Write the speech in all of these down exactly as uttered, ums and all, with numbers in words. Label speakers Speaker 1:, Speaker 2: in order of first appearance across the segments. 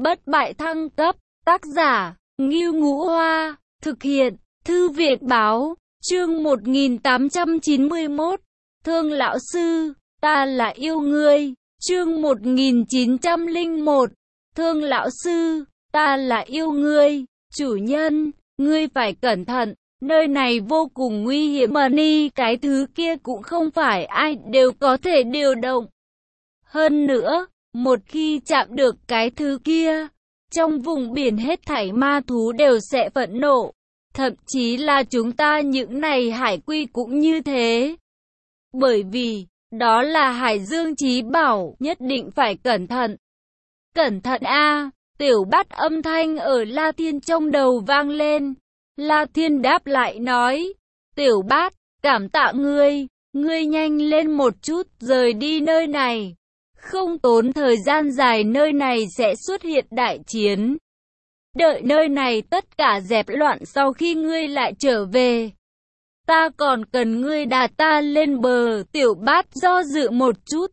Speaker 1: bất bại thăng cấp, tác giả, Ngưu Ngũ Hoa, thực hiện, Thư viện Báo, chương một nghìn tám trăm chín mươi mốt, Thương lão sư, ta là yêu ngươi, chương một nghìn chín trăm lẻ một, Thương lão sư, ta là yêu ngươi, chủ nhân, ngươi phải cẩn thận, nơi này vô cùng nguy hiểm mà ni cái thứ kia cũng không phải ai đều có thể điều động. Hơn nữa, một khi chạm được cái thứ kia, trong vùng biển hết thảy ma thú đều sẽ phẫn nộ, thậm chí là chúng ta những này hải quy cũng như thế. Bởi vì, đó là hải dương chí bảo, nhất định phải cẩn thận. Cẩn thận a, tiểu bát âm thanh ở La Thiên trong đầu vang lên. La Thiên đáp lại nói, tiểu bát, cảm tạ ngươi, ngươi nhanh lên một chút rời đi nơi này. Không tốn thời gian dài nơi này sẽ xuất hiện đại chiến. Đợi nơi này tất cả dẹp loạn sau khi ngươi lại trở về. Ta còn cần ngươi đà ta lên bờ, tiểu bát do dự một chút.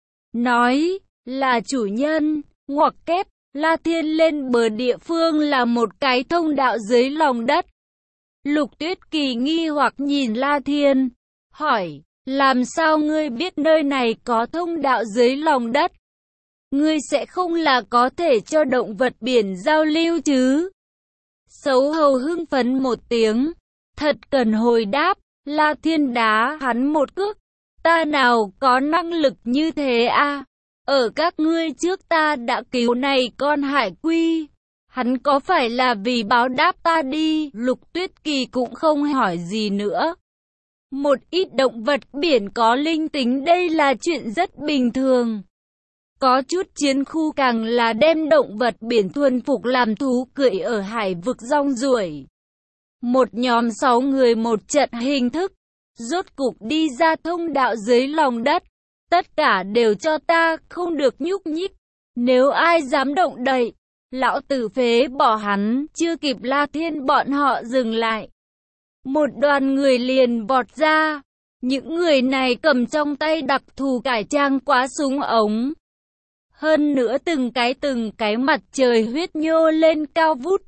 Speaker 1: Nói, là chủ nhân, ngoặc kép, La Thiên lên bờ địa phương là một cái thông đạo dưới lòng đất. Lục Tuyết Kỳ nghi hoặc nhìn La Thiên, hỏi, làm sao ngươi biết nơi này có thông đạo dưới lòng đất? Ngươi sẽ không là có thể cho động vật biển giao lưu chứ? Sấu hầu hưng phấn một tiếng, thật cần hồi đáp, La Thiên đá hắn một cước, ta nào có năng lực như thế à? Ở các ngươi trước ta đã cứu này con hải quy, hắn có phải là vì báo đáp ta đi? Lục Tuyết Kỳ cũng không hỏi gì nữa. Một ít động vật biển có linh tính đây là chuyện rất bình thường. Có chút chiến khu càng là đem động vật biển thuần phục làm thú cưỡi ở hải vực rong ruổi. Một nhóm sáu người một trận hình thức, rốt cục đi ra thông đạo dưới lòng đất. Tất cả đều cho ta, không được nhúc nhích. Nếu ai dám động đậy, lão tử phế bỏ hắn. Chưa kịp La Thiên bọn họ dừng lại, một đoàn người liền vọt ra. Những người này cầm trong tay đặc thù cải trang quá súng ống. Hơn nữa từng cái từng cái mặt trời huyết nhô lên cao vút.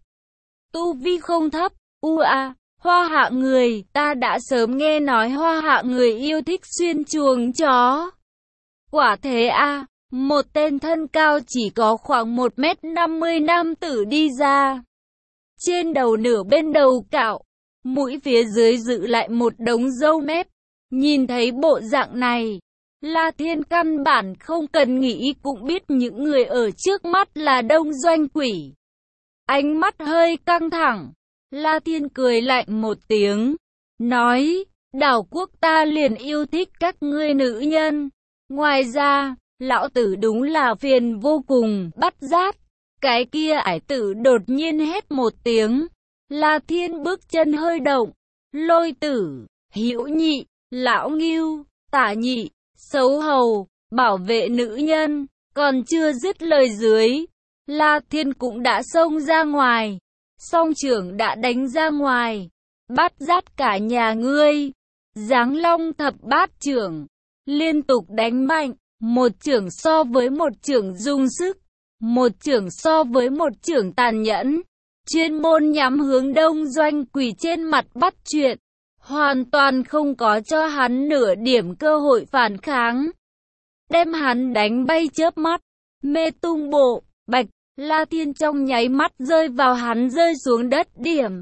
Speaker 1: Tu vi không thấp, u a, hoa hạ người, ta đã sớm nghe nói hoa hạ người yêu thích xuyên chuồng chó. Quả thế a, một tên thân cao chỉ có khoảng một mét năm mươi nam tử đi ra. Trên đầu nửa bên đầu cạo, mũi phía dưới giữ lại một đống râu mép. Nhìn thấy bộ dạng này, La Thiên căn bản không cần nghĩ cũng biết những người ở trước mắt là Đông Doanh Quỷ. Ánh mắt hơi căng thẳng, La Thiên cười lạnh một tiếng, nói, đảo quốc ta liền yêu thích các ngươi nữ nhân. Ngoài ra, lão tử đúng là phiền vô cùng, bắt giác. Cái kia ải tử đột nhiên hét một tiếng. La Thiên bước chân hơi động. Lôi Tử, Hữu Nhị, Lão Ngưu, Tả Nhị, Xấu Hầu, bảo vệ nữ nhân. Còn chưa dứt lời dưới, La Thiên cũng đã xông ra ngoài. Song trưởng đã đánh ra ngoài. Bắt giác cả nhà ngươi. Giáng Long thập bát trưởng, liên tục đánh mạnh. Một trưởng so với một trưởng dùng sức, một trưởng so với một trưởng tàn nhẫn. Chuyên môn nhắm hướng Đông Doanh Quỷ trên mặt bắt chuyện, hoàn toàn không có cho hắn nửa điểm cơ hội phản kháng. Đem hắn đánh bay chớp mắt, mê tung bộ, bạch, La Thiên trong nháy mắt rơi vào hắn rơi xuống đất điểm.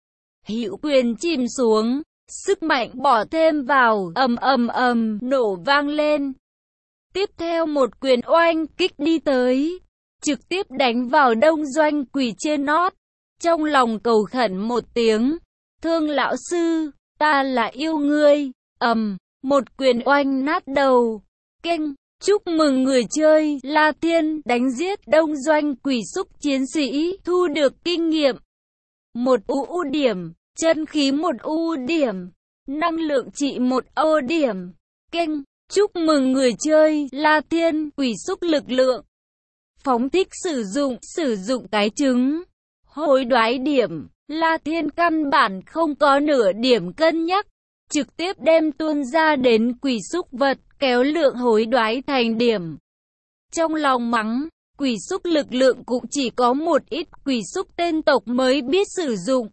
Speaker 1: Hữu quyền chìm xuống, sức mạnh bỏ thêm vào, ầm ầm ầm, nổ vang lên. Tiếp theo một quyền oanh kích đi tới, trực tiếp đánh vào Đông Doanh Quỷ trên nót. Trong lòng cầu khẩn một tiếng, thương lão sư, ta là yêu ngươi, ầm, một quyền oanh nát đầu. Keng, chúc mừng người chơi, La Thiên đánh giết Đông Doanh Quỷ xúc chiến sĩ, thu được kinh nghiệm. Một u điểm, chân khí một u điểm, năng lượng trị một ô điểm. Keng, chúc mừng người chơi, La Thiên, Quỷ xúc lực lượng. Phóng thích sử dụng, sử dụng cái trứng. Hối đoái điểm, La Thiên căn bản không có nửa điểm cân nhắc, trực tiếp đem tuôn ra đến quỷ xúc vật, kéo lượng hối đoái thành điểm. Trong lòng mắng, Quỷ xúc lực lượng cũng chỉ có một ít quỷ xúc tên tộc mới biết sử dụng.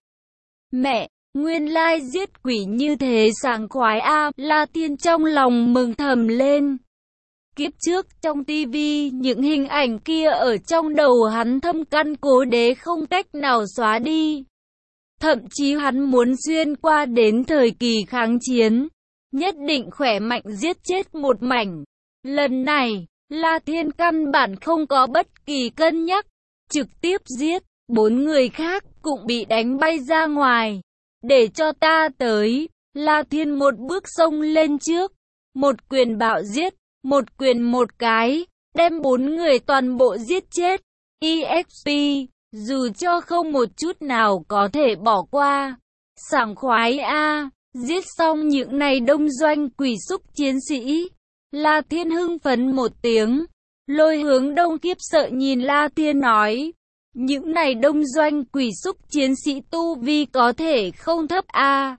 Speaker 1: Mẹ, nguyên lai giết quỷ như thế sảng khoái a, La Thiên trong lòng mừng thầm lên. Kiếp trước trong tivi, những hình ảnh kia ở trong đầu hắn thâm căn cố đế không cách nào xóa đi. Thậm chí hắn muốn xuyên qua đến thời kỳ kháng chiến, nhất định khỏe mạnh giết chết một mảnh. Lần này, La Thiên căn bản không có bất kỳ cân nhắc, trực tiếp giết, bốn người khác cũng bị đánh bay ra ngoài. Để cho ta tới, La Thiên một bước xông lên trước, một quyền bạo giết, một quyền một cái, đem bốn người toàn bộ giết chết. e ích pê, dù cho không một chút nào có thể bỏ qua. Sảng khoái a, giết xong những này đông doanh quỷ xúc chiến sĩ. La Thiên hưng phấn một tiếng, Lôi Hướng Đông khiếp sợ nhìn La Thiên nói, những này đông doanh quỷ xúc chiến sĩ tu vi có thể không thấp a.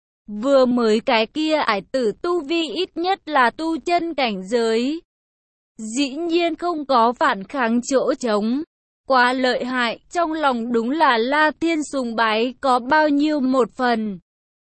Speaker 1: Vừa mới cái kia ải tử tu vi ít nhất là tu chân cảnh giới. Dĩ nhiên không có phản kháng chỗ trống. Quá lợi hại, trong lòng đúng là La Thiên sùng bái có bao nhiêu một phần.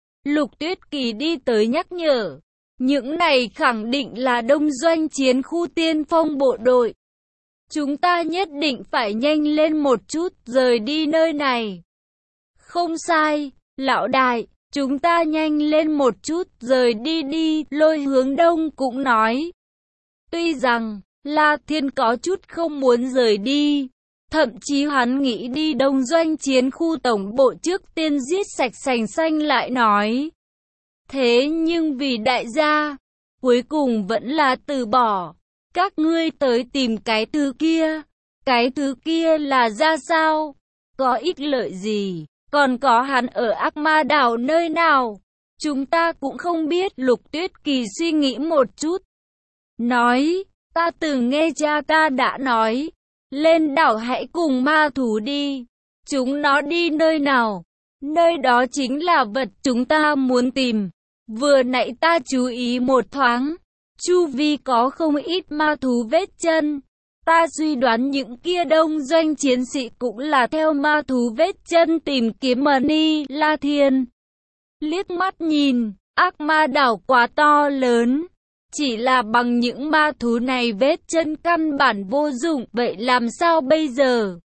Speaker 1: Lục Tuyết Kỳ đi tới nhắc nhở. Những này khẳng định là đông doanh chiến khu tiên phong bộ đội. Chúng ta nhất định phải nhanh lên một chút rời đi nơi này. Không sai, lão đại, chúng ta nhanh lên một chút rời đi đi, Lôi Hướng Đông cũng nói. Tuy rằng, La Thiên có chút không muốn rời đi. Thậm chí hắn nghĩ đi đông doanh chiến khu tổng bộ trước tiên giết sạch sành xanh lại nói. Thế nhưng vì đại gia, cuối cùng vẫn là từ bỏ. Các ngươi tới tìm cái thứ kia. Cái thứ kia là ra sao? Có ích lợi gì? Còn có hắn ở Ác Ma đảo nơi nào? Chúng ta cũng không biết. Lục Tuyết Kỳ suy nghĩ một chút. Nói, ta từng nghe cha ta đã nói. Lên đảo hãy cùng ma thú đi. Chúng nó đi nơi nào? Nơi đó chính là vật chúng ta muốn tìm. Vừa nãy ta chú ý một thoáng. Chu vi có không ít ma thú vết chân. Ta suy đoán những kia đông doanh chiến sĩ cũng là theo ma thú vết chân tìm kiếm Mani La Thiên. Liếc mắt nhìn, Ác Ma đảo quá to lớn. Chỉ là bằng những ma thú này vết chân căn bản vô dụng, vậy làm sao bây giờ?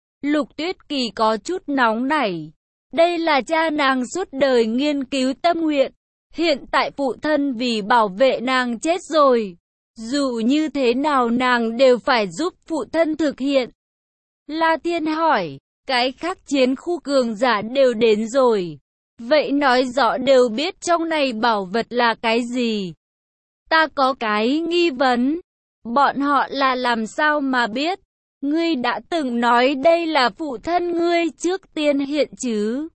Speaker 1: Lục Tuyết Kỳ có chút nóng nảy. Đây là cha nàng suốt đời nghiên cứu tâm nguyện. Hiện tại phụ thân vì bảo vệ nàng chết rồi. Dù như thế nào nàng đều phải giúp phụ thân thực hiện. La Thiên hỏi, cái khác chiến khu cường giả đều đến rồi. Vậy nói rõ đều biết trong này bảo vật là cái gì? Ta có cái nghi vấn. Bọn họ là làm sao mà biết? Ngươi đã từng nói đây là phụ thân ngươi trước tiên hiện chứ?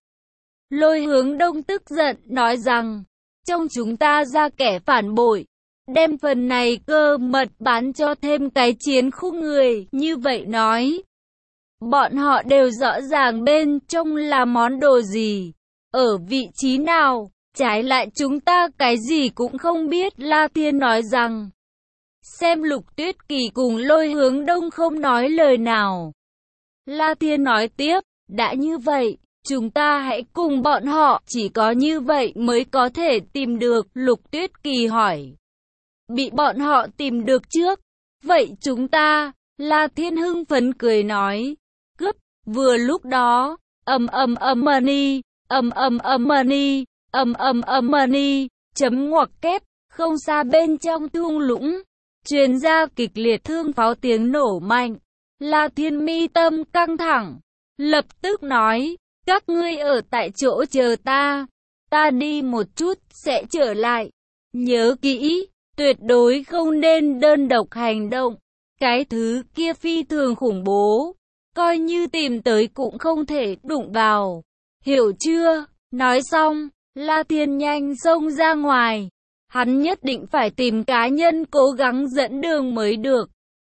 Speaker 1: Lôi Hướng Đông tức giận nói rằng, trong chúng ta ra kẻ phản bội, đem phần này cơ mật bán cho thêm cái chiến khu người, như vậy nói. Bọn họ đều rõ ràng bên trong là món đồ gì, ở vị trí nào, trái lại chúng ta cái gì cũng không biết. La Thiên nói rằng, xem Lục Tuyết Kỳ cùng Lôi Hướng Đông không nói lời nào. La Thiên nói tiếp, đã như vậy, chúng ta hãy cùng bọn họ, chỉ có như vậy mới có thể tìm được. Lục Tuyết Kỳ hỏi, bị bọn họ tìm được trước, vậy chúng ta, La Thiên hưng phấn cười nói, cướp. Vừa lúc đó, ầm ầm ầm money, ầm ầm ầm money, ầm ầm ầm money, chấm ngoặc kép, không xa bên trong thung lũng, truyền ra kịch liệt thương pháo tiếng nổ mạnh. La Thiên mi tâm căng thẳng, lập tức nói, các ngươi ở tại chỗ chờ ta, ta đi một chút sẽ trở lại. Nhớ kỹ, tuyệt đối không nên đơn độc hành động, cái thứ kia phi thường khủng bố, coi như tìm tới cũng không thể đụng vào, hiểu chưa? Nói xong, La Thiên nhanh xông ra ngoài, hắn nhất định phải tìm cá nhân cố gắng dẫn đường mới được.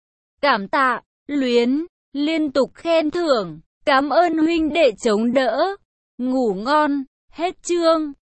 Speaker 1: Cảm tạ, Luyến, liên tục khen thưởng, cảm ơn huynh đệ chống đỡ, ngủ ngon, hết chương.